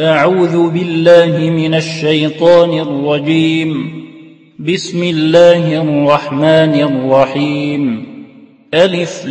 أعوذ بالله من الشيطان الرجيم. بسم الله الرحمن الرحيم. ألف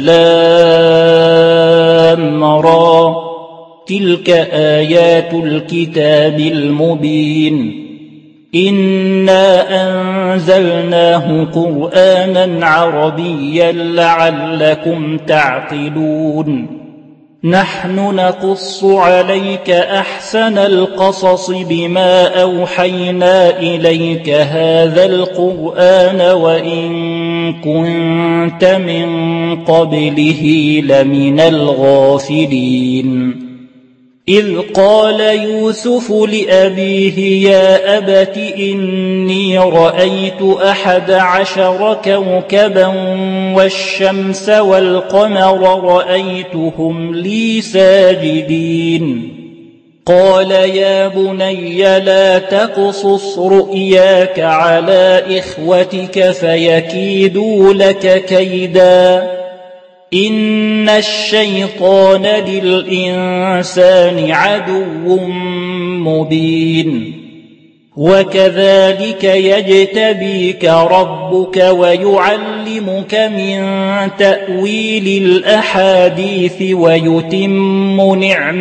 لام را، تلك آيات الكتاب المبين. إنا أنزلناه قرآنا عربيا لعلكم تعقلون. نحن نقص عليك أحسن القصص بما أوحينا إليك هذا القرآن وإن كنت من قبله لمن الغافلين. إذ قال يوسف لأبيه يا أبت إني رأيت 11 كوكبا والشمس والقمر رأيتهم لي ساجدين. قال يا بني لا تقصص رؤياك على إخوتك فيكيدوا لك كيدا، إن الشيطان للإنسان عدو مبين. وكذلك يجتبيك ربك ويعلمك من تأويل الأحاديث ويتم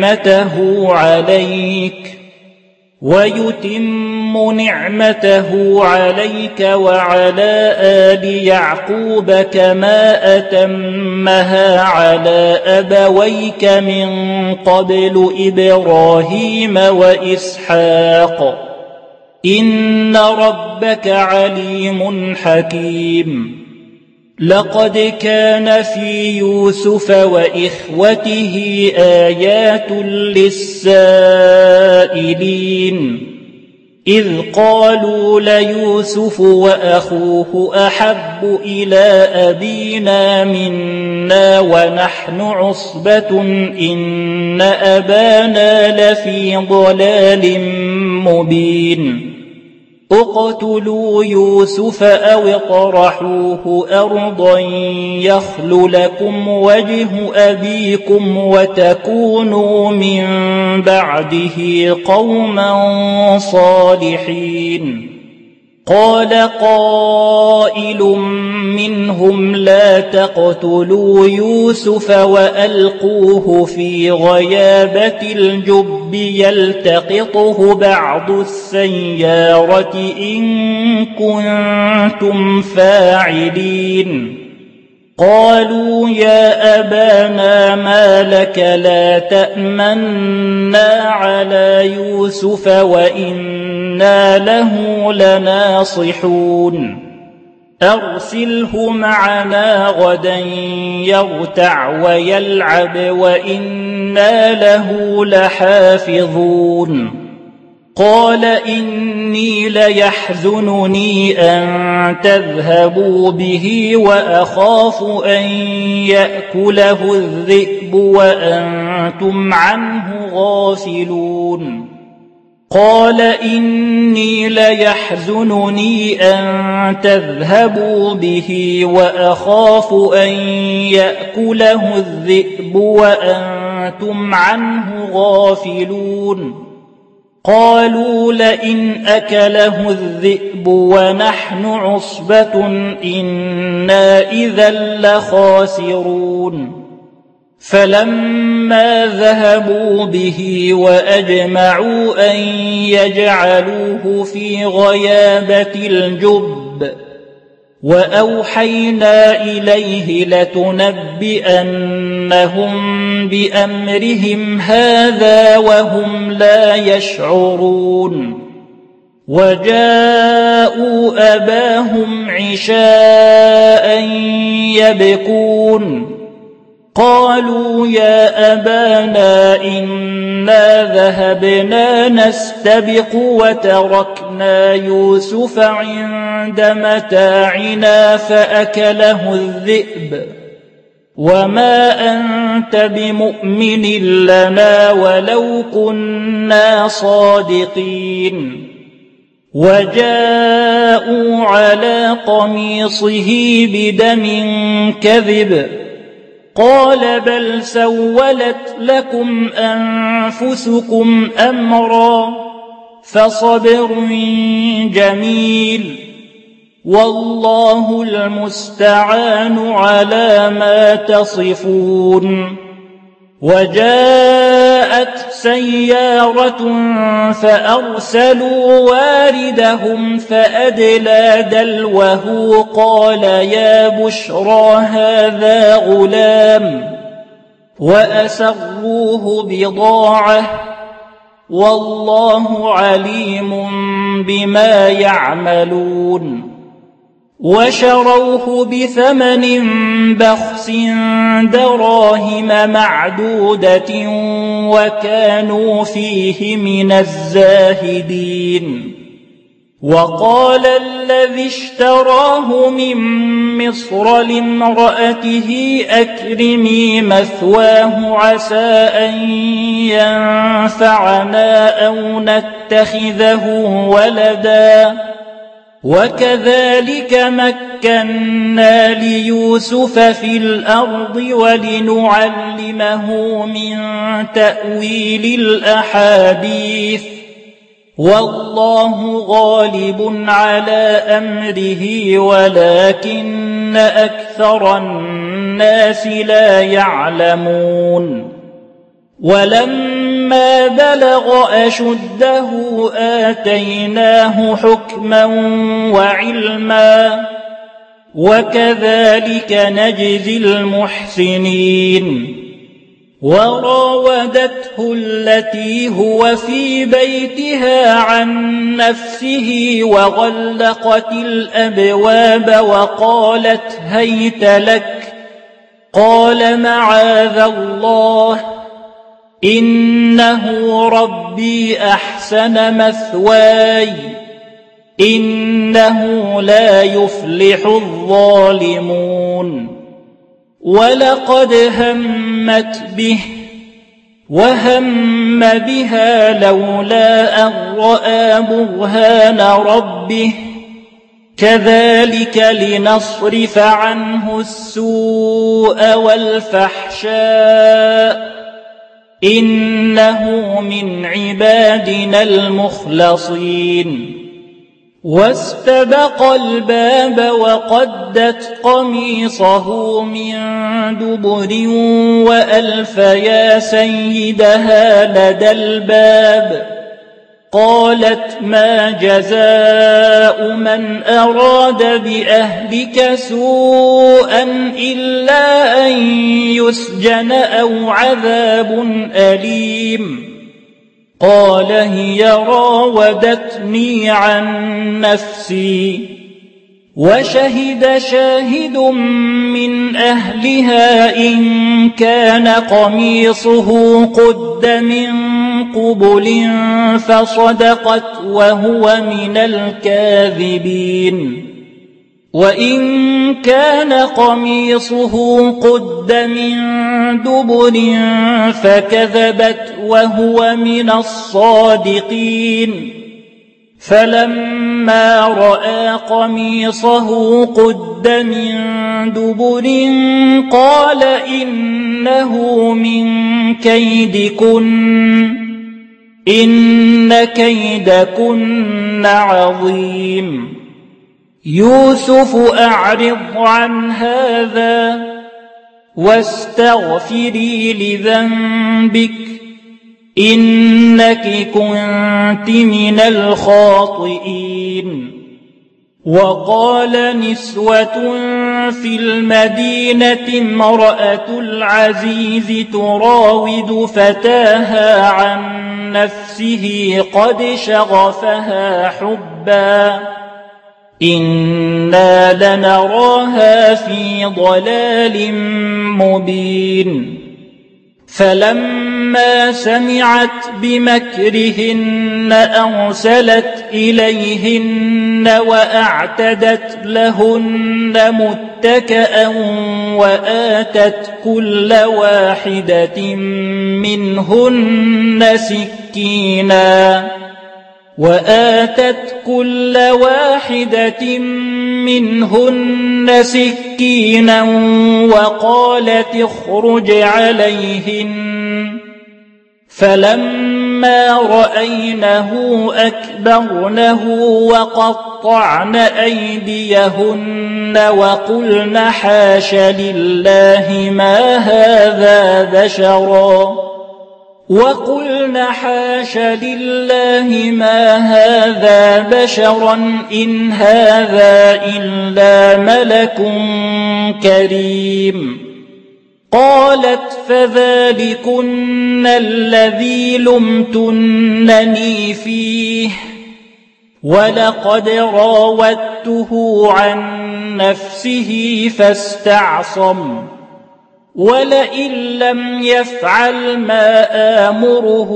نعمته عليك وعلى آل يعقوب كما أتمها على أبويك من قبل إبراهيم وإسحاق، إن ربك عليم حكيم. لقد كان في يوسف وإخوته آيات للسائلين، إذ قالوا ليوسف وأخوه أحب إلى أبينا منا ونحن عصبة إن أبانا لفي ضلال مبين. اقتلوا يوسف أو اطرحوه أرضا يخل لكم وجه أبيكم وتكونوا من بعده قوما صالحين. قال قائل منهم لا تقتلوا يوسف وألقوه في غيابة الجب يلتقطه بعض السيارة إن كنتم فاعلين. قالوا يا أبانا ما لك لا تأمنا على يوسف وإنا له لناصحون. أرسله معنا غدا يرتع ويلعب وإنا له لحافظون. قال إني ليحزنني أن تذهبوا به وأخاف أن يأكله الذئب وأنتم عنه غافلون. قال إني ليحزنني أن تذهبوا به وأخاف أن يأكله الذئب وأنتم عنه غافلون. قالوا لئن أكله الذئب ونحن عصبة إنا إذا لخاسرون. فلما ذهبوا به وأجمعوا أن يجعلوه في غيابة الجب وأوحينا إليه لتنبئنهم بأمرهم هذا وهم لا يشعرون. وجاءوا أباهم عشاء يبكون. قالوا يا أبانا إنا ذهبنا نستبق وتركنا يوسف عند متاعنا فأكله الذئب وما أنت بمؤمن لنا ولو كنا صادقين. وجاءوا على قميصه بدم كذب قال بل سولت لكم أنفسكم أمرا فصبر جميل والله المستعان على ما تصفون. وجاءت سيارة فأرسلوا واردهم فأدلى دلوه قال يا بشرى هذا غلام وأسروه بضاعة والله عليم بما يعملون. وشروه بثمن بخس دراهم معدودة وكانوا فيه من الزاهدين. وقال الذي اشتراه من مصر لامرأته أكرمي مثواه عسى أن ينفعنا أو نتخذه ولدا وكذلك مكنا ليوسف في الأرض ولنعلمه من تأويل الأحاديث والله غالب على أمره ولكن أكثر الناس لا يعلمون. ولما بلغ أشده آتيناه حكما وعلما وكذلك نجزي المحسنين. وراودته التي هو في بيتها عن نفسه وغلقت الأبواب وقالت هيت لك قال معاذ الله إنه ربي أحسن مثواي إنه لا يفلح الظالمون. ولقد همت به وهم بها لولا أن رأى برهان ربه كذلك لنصرف عنه السوء والفحشاء إنه من عبادنا المخلصين. واستبق الباب وقدت قميصه من دبر وألف يا سيدها لدى الباب قالت ما جزاء من أراد بأهلك سوءا إلا أن يسجن أو عذاب أليم. قال هي راودتني عن نفسي. وشهد شاهد من أهلها إن كان قميصه قد من قبل فصدقت وهو من الكاذبين. وإن كان قميصه قد من دبر فكذبت وهو من الصادقين. فلما رأى قميصه قد من دبر قال إنه من كيدكن إن كيدكن عظيم. يوسف أعرض عن هذا واستغفري لذنبك إنك كنت من الخاطئين. وقال نسوة في المدينة امرأة العزيز تراود فتاها عن نفسه قد شغفها حبا إنا لنراها في ضلال مبين. فلما سمعت بمكرهن أرسلت إليهن وأعتدت لهن متكأ وآتت كل واحدة منهن سكينا وآتت كل واحدة منهن سكينا وقالت اخرج عليهن فلما رأينه أكبرنه وقطعن أيديهن وقلن حاش لله ما هذا بشرا إن هذا إلا ملك كريم. قالت فذلكن الذي لمتنني فيه ولقد راودته عن نفسه فاستعصم ولئن لم يفعل ما آمره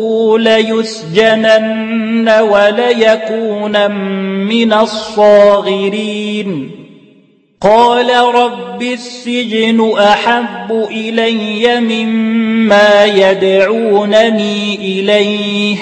ليسجنن وليكون من الصاغرين. قال رب السجن أحب إلي مما يدعونني إليه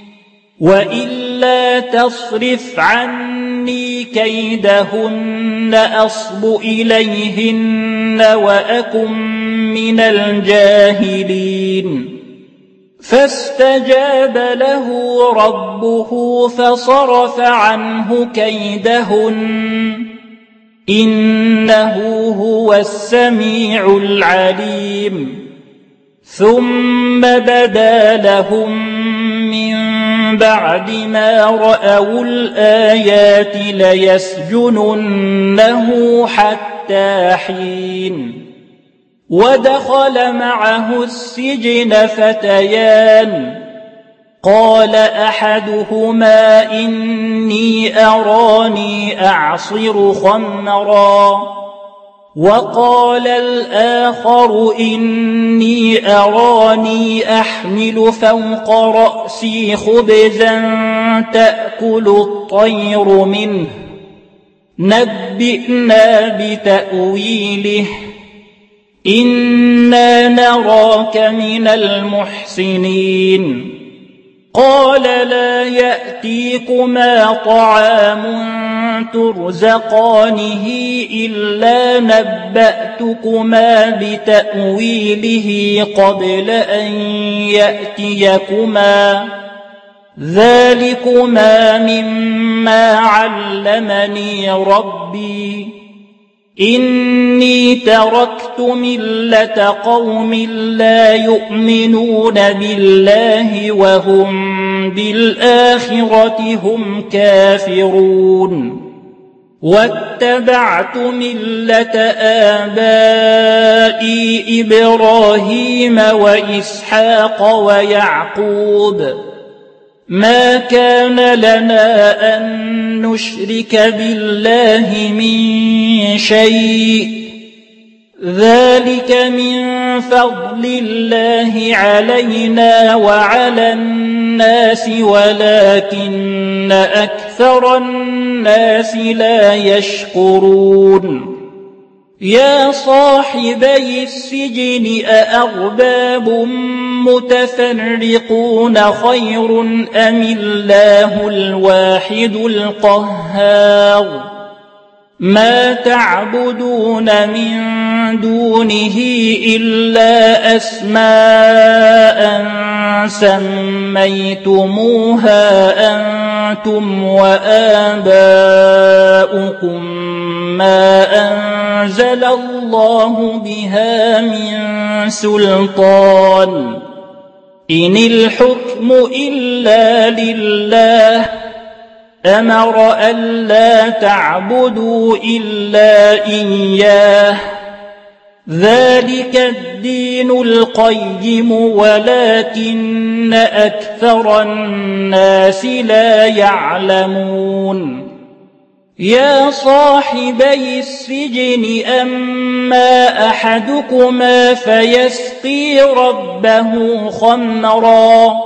وإلا تصرف عني كيدهن أصب إليهن وأكن من الجاهلين. فاستجاب له ربه فصرف عنه كيدهن إنه هو السميع العليم. ثم بدا لهم من بعد ما رأوا الآيات ليسجننه حتى حين. ودخل معه السجن فتيان قال أحدهما إني أراني أعصر خمرا وقال الآخر إني أراني أحمل فوق رأسي خبزا تأكل الطير منه نبئنا بتأويله إنا نراك من المحسنين. قال لا يأتيكما طعام ترزقانه إلا نبأتكما بتأويله قبل أن يأتيكما ذلكما مما علمني ربي إني تركت ملة قوم لا يؤمنون بالله وهم بالآخرة هم كافرون واتبعت ملة آبائي إبراهيم وإسحاق ويعقوب ما كان لنا أن نشرك بالله من شيء ذلك من فضل الله علينا وعلى الناس ولكن أكثر الناس لا يشكرون. يا صاحبي السجن أأرباب متفرقون خير أم الله الواحد القهار ما تعبدون من دونه إلا أسماء سميتموها أنتم وآباؤكم ما أنزل الله بها من سلطان إن الحكم إلا لله أمر ألا تعبدوا إلا إياه ذلك الدين القيم ولكن أكثر الناس لا يعلمون. يا صاحبي السجن أما أحدكما فيسقي ربه خمرا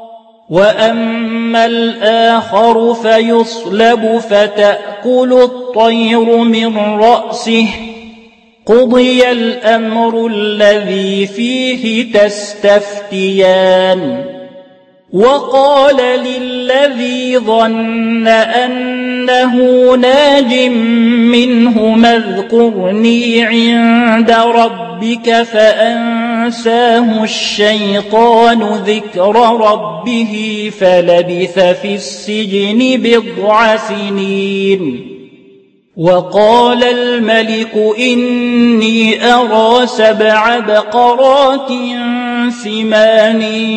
وأما الآخر فيصلب فتأكل الطير من رأسه قضي الأمر الذي فيه تستفتيان وقال للذي ظن أنه ناج منهما اذكرني عند ربك فأنساه الشيطان ذكر ربه فلبث في السجن 9 سنين. وقال الملك إني أرى 7 بقرات سمان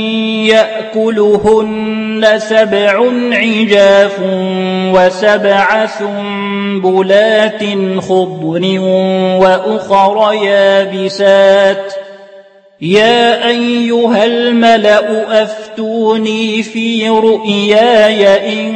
يأكلهن 7 عجاف و7 سنبلات خضر وأخر يابسات يا أيها الملأ أفتوني في رؤياي إن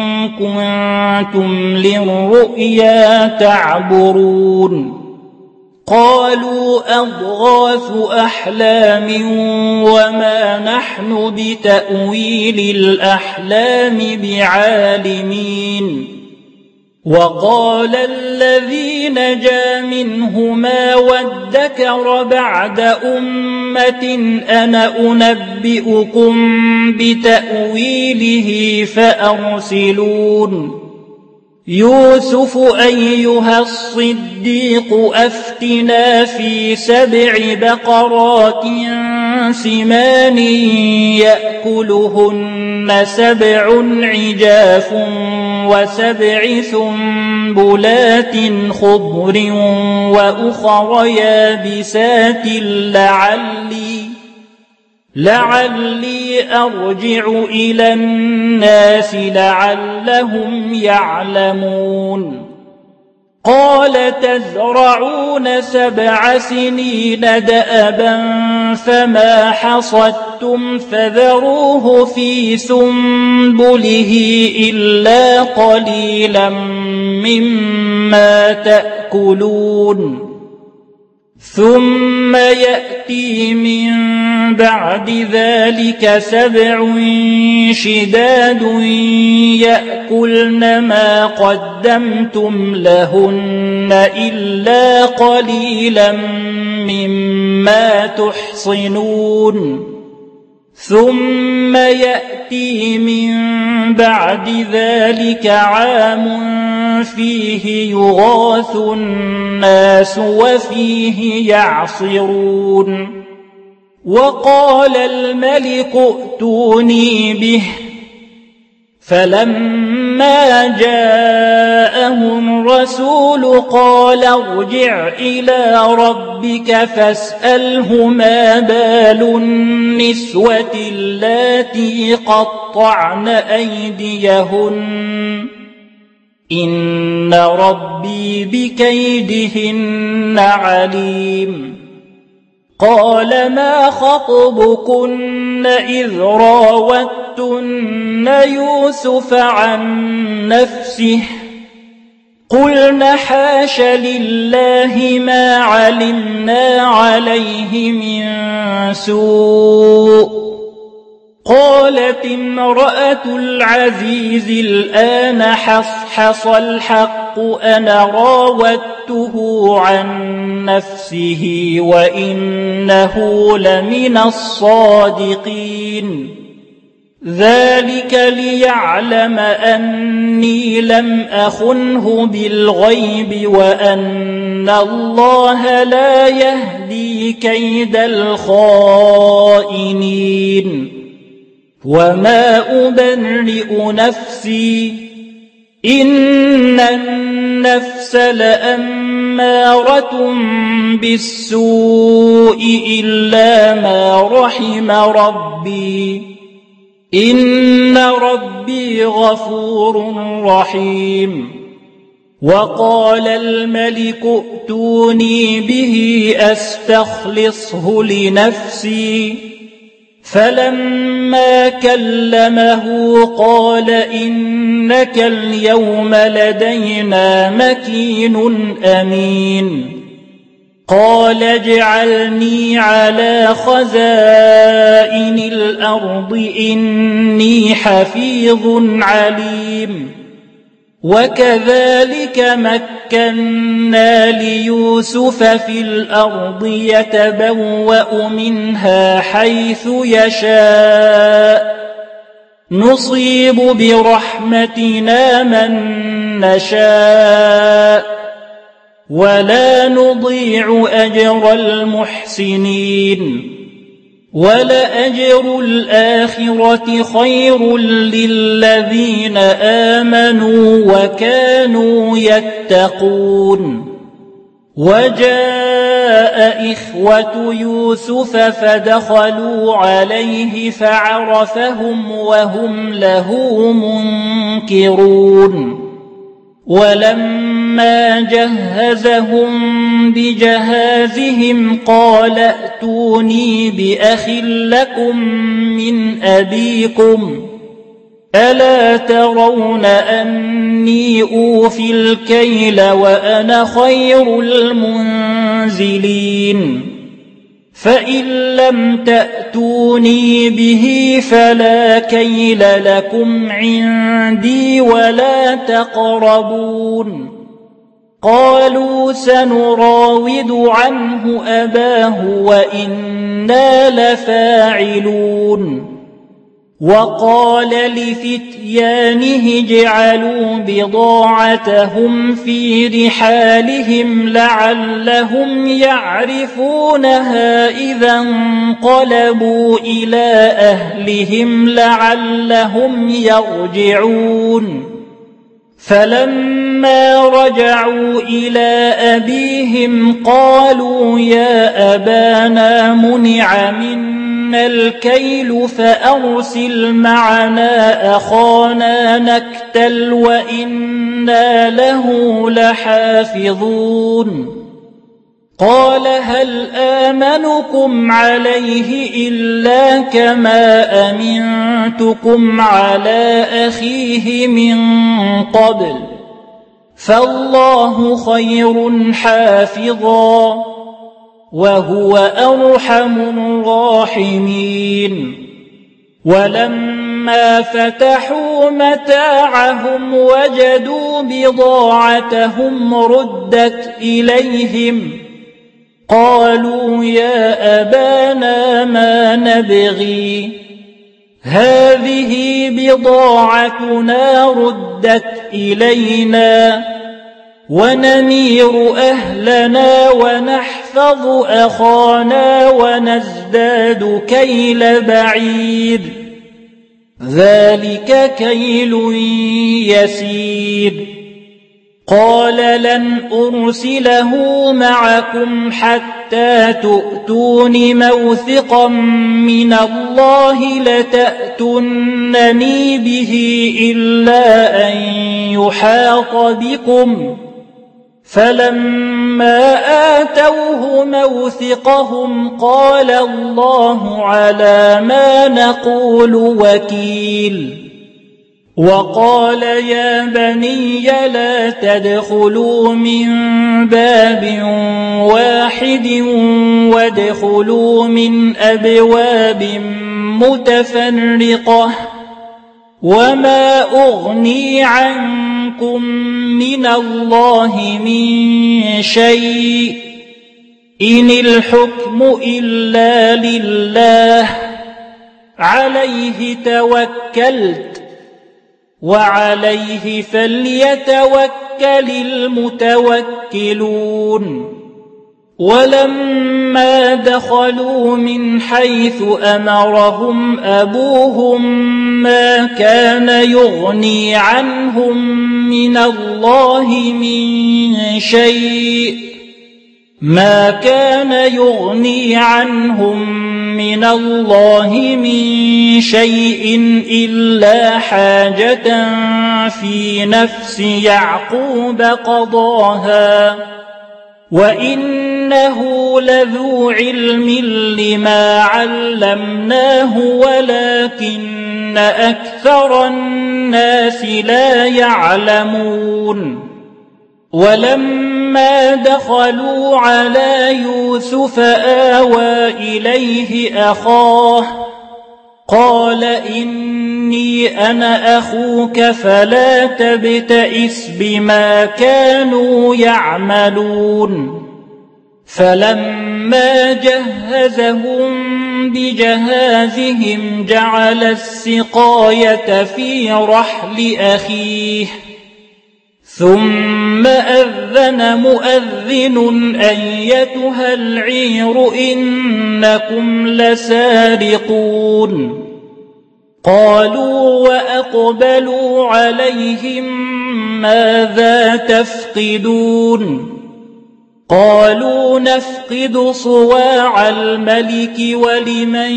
كنتم للرؤيا تعبرون. قالوا أضغاث أحلام وما نحن بتأويل الأحلام بعالمين. وقال الذي نجا منهما وادكر بعد أمة أنا أنبئكم بتأويله فأرسلون. يوسف أيها الصديق أفتنا في 7 بقرات سمان يأكلهن 7 عجاف و7 سنبلات خضر وأخر يابسات لعلي أرجع إلى الناس لعلهم يعلمون. قال تزرعون 7 سنين دأبا فما حصدتم فذروه في سنبله إلا قليلا مما تأكلون. ثم يأتي من بعد ذلك 7 شداد يأكلن ما قدمتم لهن إلا قليلا مما تحصنون. ثم يأتي من بعد ذلك عام فيه يغاث الناس وفيه يعصرون. وقال الملك ائتوني به فلما جاءه الرسول قال ارجع إلى ربك فاسأله ما بال النسوة اللاتي قطعن أيديهن إن ربي بكيدهن عليم. قال ما خطبكن إذ راوتن يوسف عن نفسه قلنا حاش لله ما علمنا عليه من سوء. قالت امرأة العزيز الآن حصحص الحق أنا راودته عن نفسه وإنه لمن الصادقين. ذلك ليعلم أني لم أخنه بالغيب وأن الله لا يهدي كيد الخائنين. وما أبرئ نفسي إن النفس لأمارة بالسوء إلا ما رحم ربي إن ربي غفور رحيم. وقال الملك ائتوني به أستخلصه لنفسي فلما كلمه قال إنك اليوم لدينا مكين أمين. قال اجعلني على خزائن الأرض إني حفيظ عليم. وكذلك مكنا ليوسف في الأرض يتبوأ منها حيث يشاء نصيب برحمتنا من نشاء ولا نضيع أجر المحسنين ولأجر الآخرة خير للذين آمنوا وكانوا يتقون وجاء إخوة يوسف فدخلوا عليه فعرفهم وهم له منكرون ولما جهزهم بجهازهم قال ائتوني بأخ لكم من أبيكم ألا ترون أني أوفي الكيل وأنا خير المنزلين فإن لم تأتوني به فلا كيل لكم عندي ولا تقربون قالوا سنراود عنه أباه وإنا لفاعلون وقال لفتيانه اجعلوا بضاعتهم في رحالهم لعلهم يعرفونها إذا انقلبوا إلى أهلهم لعلهم يرجعون فلما رجعوا إلى أبيهم قالوا يا أبانا منع منا الكيل فأرسل معنا أخانا نكتل وإنا له لحافظون قال هل آمنكم عليه إلا كما أمنتكم على أخيه من قبل فالله خير حافظا وهو أرحم الراحمين ولما فتحوا متاعهم وجدوا بضاعتهم ردت إليهم قالوا يا أبانا ما نبغي هذه بضاعتنا ردت إلينا ونمير أهلنا ونحفظ أخانا ونزداد كيل بعير ذلك كيل يسير قال لن أرسله معكم حتى تؤتون موثقا من الله لتأتونني به إلا أن يحاط بكم فلما آتوه موثقهم قال الله على ما نقول وكيل وقال يا بني لا تدخلوا من باب واحد وادخلوا من أبواب متفرقة وما أغني عنكم من الله من شيء إن الحكم إلا لله عليه توكلت وعليه فليتوكل المتوكلون ولما دخلوا من حيث أمرهم أبوهم ما كان يغني عنهم من الله من شيء إلا حاجة في نفس يعقوب قضاها وإنه لذو علم لما علمناه ولكن أكثر الناس لا يعلمون ولما دخلوا على يوسف آوى إليه أخاه قال إني أنا أخوك فلا تبتئس بما كانوا يعملون فلما جهزهم بجهازهم جعل السقاية في رحل أخيه ثم أذن مؤذن أيتها العير إنكم لسارقون قالوا وأقبلوا عليهم ماذا تفقدون قالوا نفقد صواع الملك ولمن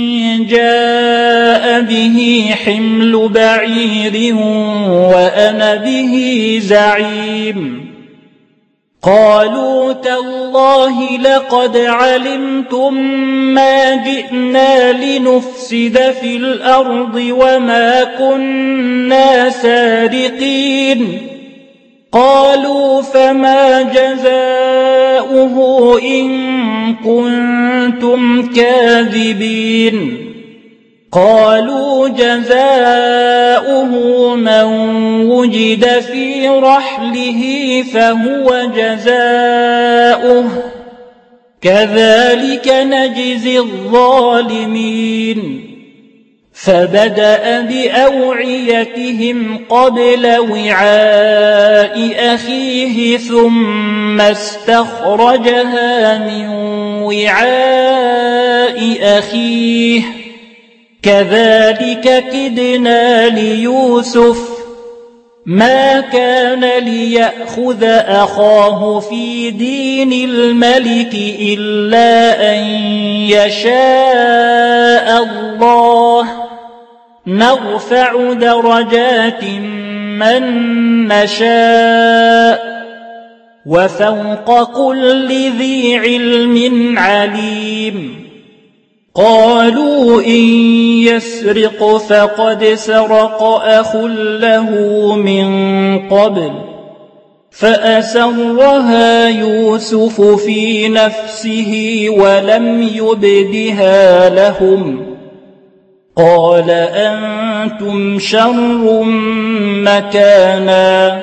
جاء به حمل بعير وأنا به زعيم قالوا تالله لقد علمتم ما جئنا لنفسد في الأرض وما كنا سارقين قالوا فما جزاؤه إن كنتم كاذبين قالوا جزاؤه من وجد في رحله فهو جزاؤه كذلك نجزي الظالمين فبدأ بأوعيتهم قبل وعاء أخيه ثم استخرجها من وعاء أخيه كذلك كدنا ليوسف ما كان ليأخذ أخاه في دين الملك إلا أن يشاء الله نرفع درجات من نشاء وفوق كل ذي علم عليم قالوا إن يسرق فقد سرق أخ له من قبل فأسرها يوسف في نفسه ولم يبدها لهم قال أنتم شر مكانا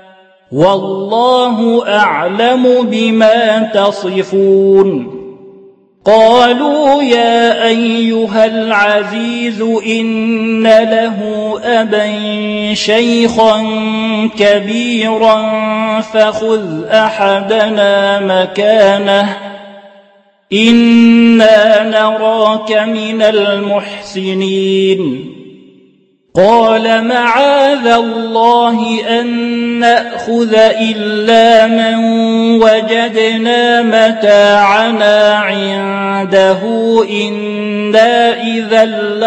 والله أعلم بما تصفون قالوا يا أيها العزيز إن له أبا شيخا كبيرا فخذ أحدنا مكانه إنا نراك من المحسنين قال معاذ الله أن نأخذ إلا من وجدنا متاعنا عنده إنا إذا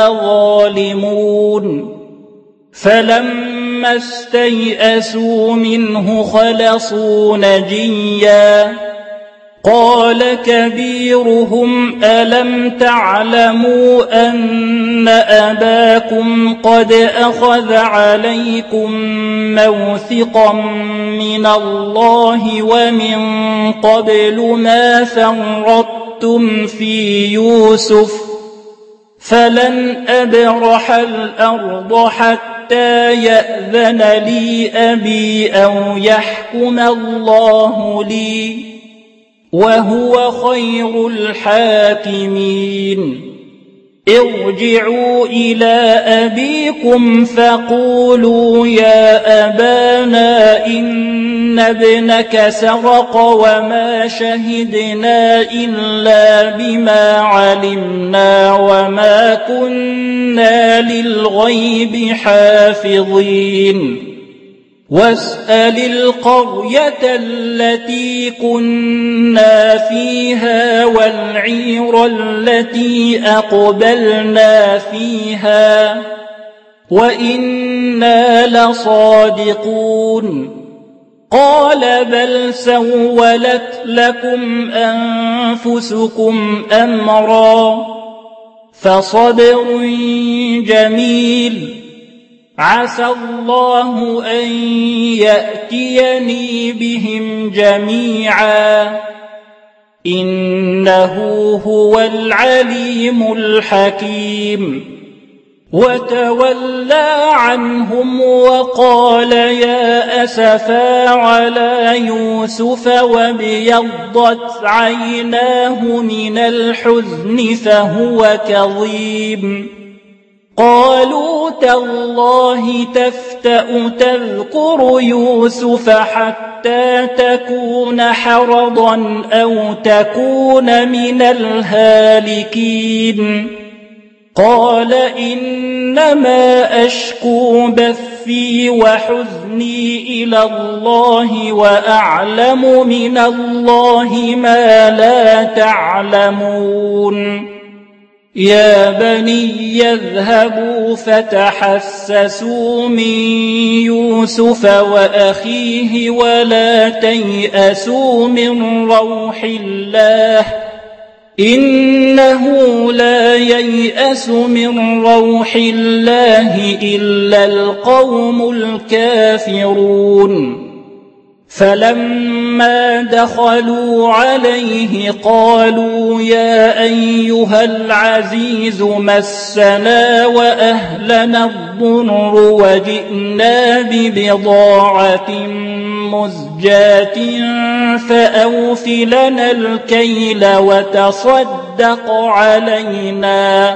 لظالمون فلما استيئسوا منه خلصوا نجيا قال كبيرهم ألم تعلموا أن أباكم قد أخذ عليكم موثقا من الله ومن قبل ما فرطتم في يوسف فلن أبرح الأرض حتى يأذن لي أبي أو يحكم الله لي وهو خير الحاكمين ارجعوا إلى أبيكم فقولوا يا أبانا إن ابنك سرق وما شهدنا إلا بما علمنا وما كنا للغيب حافظين واسأل القرية التي كنا فيها والعير التي أقبلنا فيها وإنا لصادقون قال بل سولت لكم أنفسكم أمرا فصبر جميل عسى الله أن يأتيني بهم جميعا إنه هو العليم الحكيم وتولى عنهم وقال يا أسفا على يوسف وابيضت عيناه من الحزن فهو كظيم قالوا تالله تفتأ تذكر يوسف حتى تكون حرضا أو تكون من الهالكين قال إنما أشكو بثي وحزني إلى الله وأعلم من الله ما لا تعلمون يا بني اذهبوا فتحسسوا من يوسف وأخيه ولا تيأسوا من روح الله إنه لا ييأس من روح الله إلا القوم الكافرون فلما دخلوا عليه قالوا يا أيها العزيز مسنا وأهلنا الضر وجئنا ببضاعة مزجاة فأوف لنا الكيل وتصدق علينا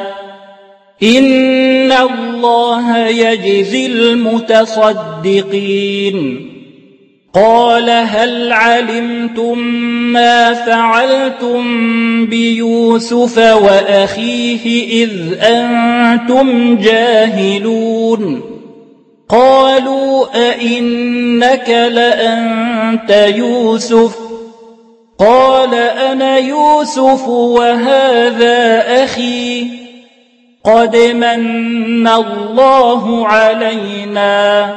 إن الله يجزي المتصدقين قال هل علمتم ما فعلتم بيوسف وأخيه إذ أنتم جاهلون قالوا أئنك لأنت يوسف قال أنا يوسف وهذا أخي قد من الله علينا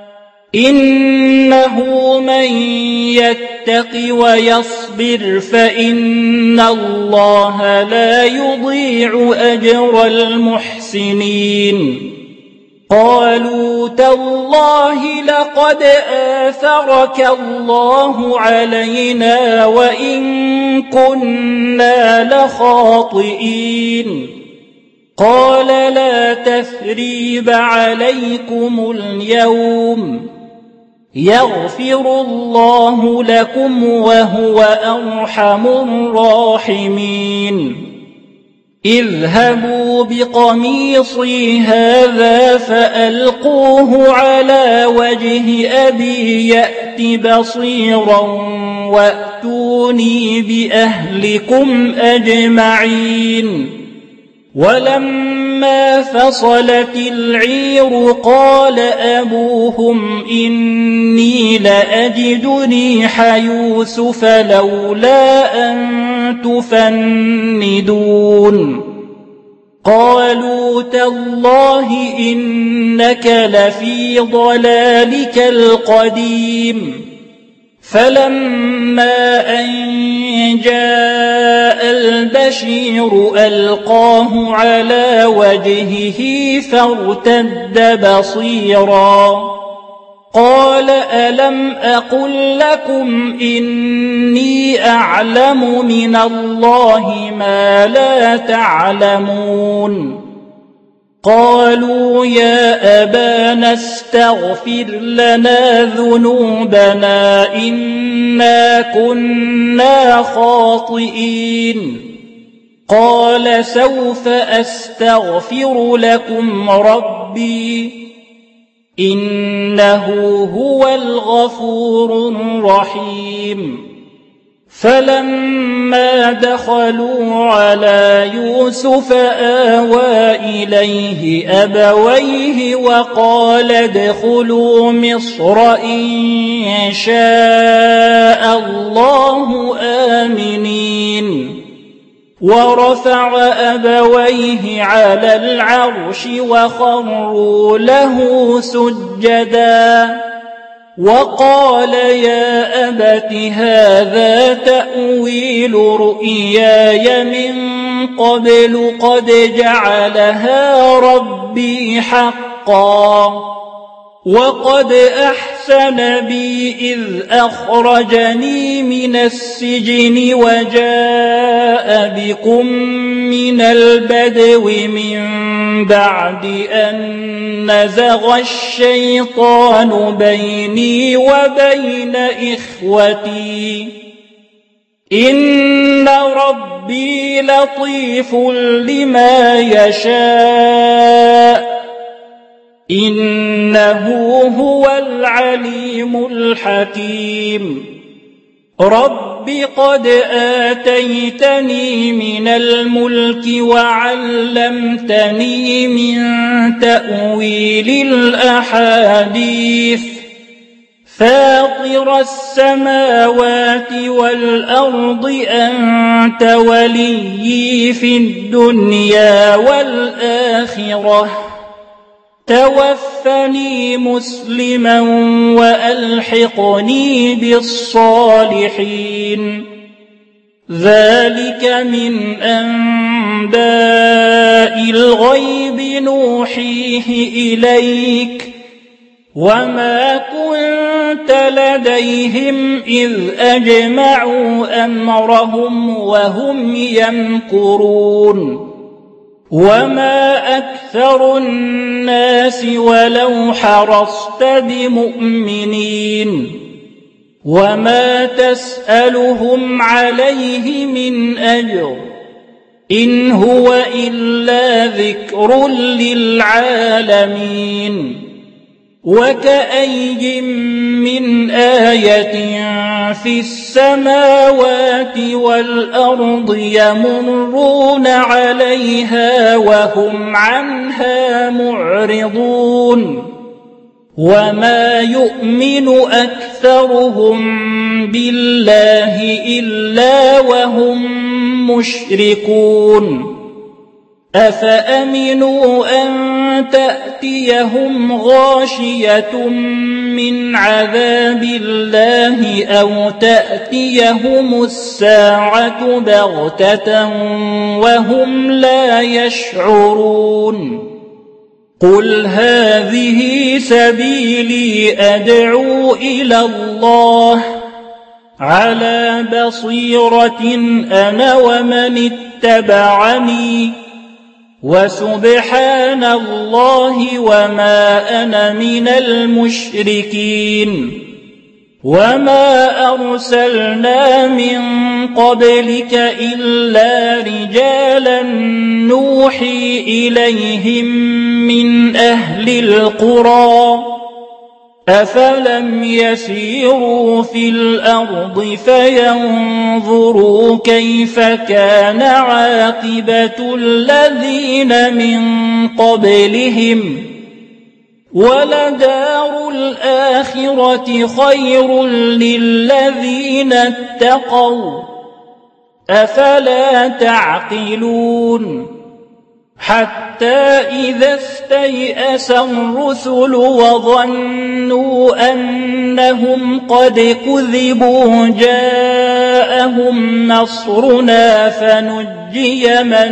إنه من يتق ويصبر فإن الله لا يضيع أجر المحسنين قالوا تالله لقد آثرك الله علينا وإن كنا لخاطئين قال لا تثريب عليكم اليوم يغفر الله لكم وهو أرحم الراحمين اذهبوا بقميصي هذا فألقوه على وجه أبي يأت بصيرا وأتوني بأهلكم أجمعين ولما فصلت العير قال أبوهم إني لأجد ريح يوسف لولا أن تفندون قالوا تالله إنك لفي ضلالك القديم فلما أن جاء البشير ألقاه على وجهه فارتد بصيرا قال ألم أقل لكم إني أعلم من الله ما لا تعلمون قالوا يا أبانا استغفر لنا ذنوبنا إنا كنا خاطئين قال سوف أستغفر لكم ربي إنه هو الغفور الرحيم فلما دخلوا على يوسف آوى إليه أبويه وقال ادخلوا مصر إن شاء الله آمنين ورفع أبويه على العرش وخروا له سجدا وقال يا أبت هذا تأويل رؤياي من قبل قد جعلها ربي حقا وقد أحسن أحسن بي إذ أخرجني من السجن وجاء بكم من البدو من بعد أن نزغ الشيطان بيني وبين إخوتي إن ربي لطيف لما يشاء إنه هو العليم الحكيم رب قد آتيتني من الملك وعلمتني من تأويل الأحاديث فاطر السماوات والأرض أنت وليي في الدنيا والآخرة توفني مسلما وألحقني بالصالحين ذلك من أنباء الغيب نوحيه إليك وما كنت لديهم إذ أجمعوا أمرهم وهم يمكرون وما أكثر الناس ولو حرصت بمؤمنين وما تسألهم عليه من أجر إن هو إلا ذكر للعالمين وكأي من آية في السماوات والأرض يمرون عليها وهم عنها معرضون وما يؤمن أكثرهم بالله إلا وهم مشركون أفأمنوا أن تأتيهم غاشية من عذاب الله أو تأتيهم الساعة بغتة وهم لا يشعرون قل هذه سبيلي أدعو إلى الله على بصيرة أنا ومن اتبعني وسبحان الله وما أنا من المشركين وما أرسلنا من قبلك إلا رجالا نوحي إليهم من أهل القرى أفلم يسيروا في الأرض فينظروا كيف كان عاقبة الذين من قبلهم ولدار الآخرة خير للذين اتقوا أفلا تعقلون حتى إذا استيأس الرسل وظنوا أنهم قد كذبوا جاءهم نصرنا فنجي من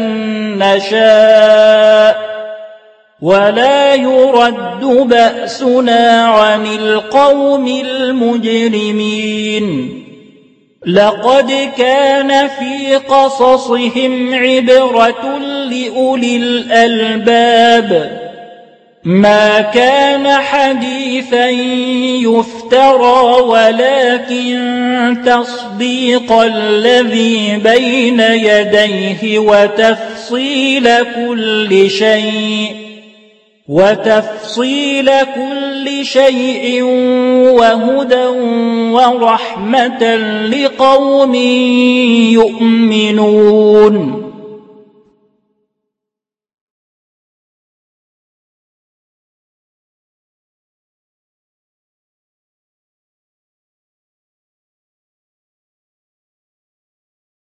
نشاء ولا يرد بأسنا عن القوم المجرمين لقد كان في قصصهم عبرة لأولي الألباب ما كان حديثا يفترى ولكن تصديق الذي بين يديه وتفصيل كل شيء وهدى ورحمة لقوم يؤمنون